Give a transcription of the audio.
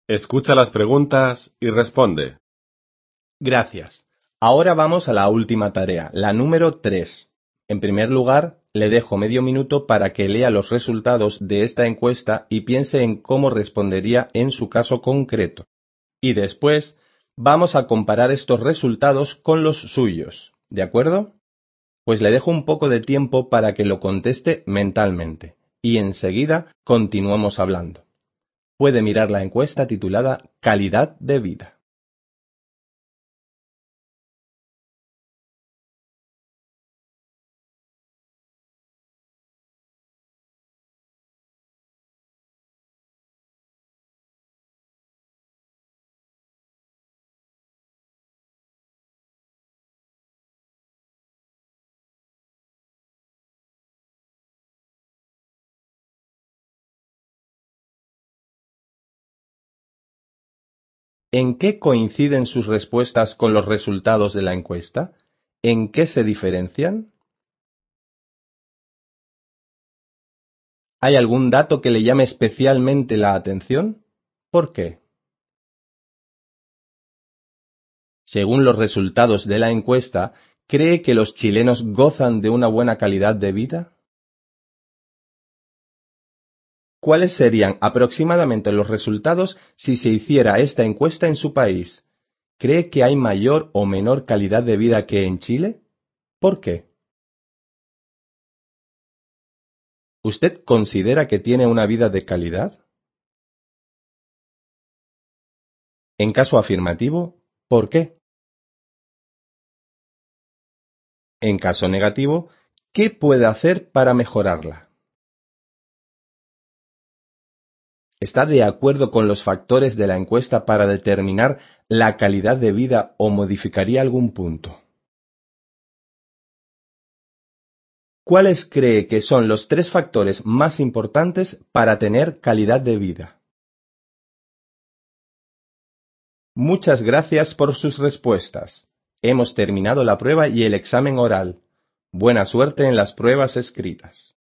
Escucha las preguntas y responde. Gracias. Ahora vamos a la última tarea, la número 3. En primer lugar, le dejo medio minuto para que lea los resultados de esta encuesta y piense en cómo respondería en su caso concreto. Y después, vamos a comparar estos resultados con los suyos. ¿De acuerdo? Pues le dejo un poco de tiempo para que lo conteste mentalmente. Y enseguida continuamos hablando. Puede mirar la encuesta titulada Calidad de vida. ¿En qué coinciden sus respuestas con los resultados de la encuesta? ¿En qué se diferencian? ¿Hay algún dato que le llame especialmente la atención? ¿Por qué? Según los resultados de la encuesta, ¿cree que los chilenos gozan de una buena calidad de vida? ¿Cuáles serían aproximadamente los resultados si se hiciera esta encuesta en su país? ¿Cree que hay mayor o menor calidad de vida que en Chile? ¿Por qué? ¿Usted considera que tiene una vida de calidad? En caso afirmativo, ¿por qué? En caso negativo, ¿qué puede hacer para mejorarla? ¿Está de acuerdo con los factores de la encuesta para determinar la calidad de vida o modificaría algún punto? ¿Cuáles cree que son los 3 factores más importantes para tener calidad de vida? Muchas gracias por sus respuestas. Hemos terminado la prueba y el examen oral. Buena suerte en las pruebas escritas.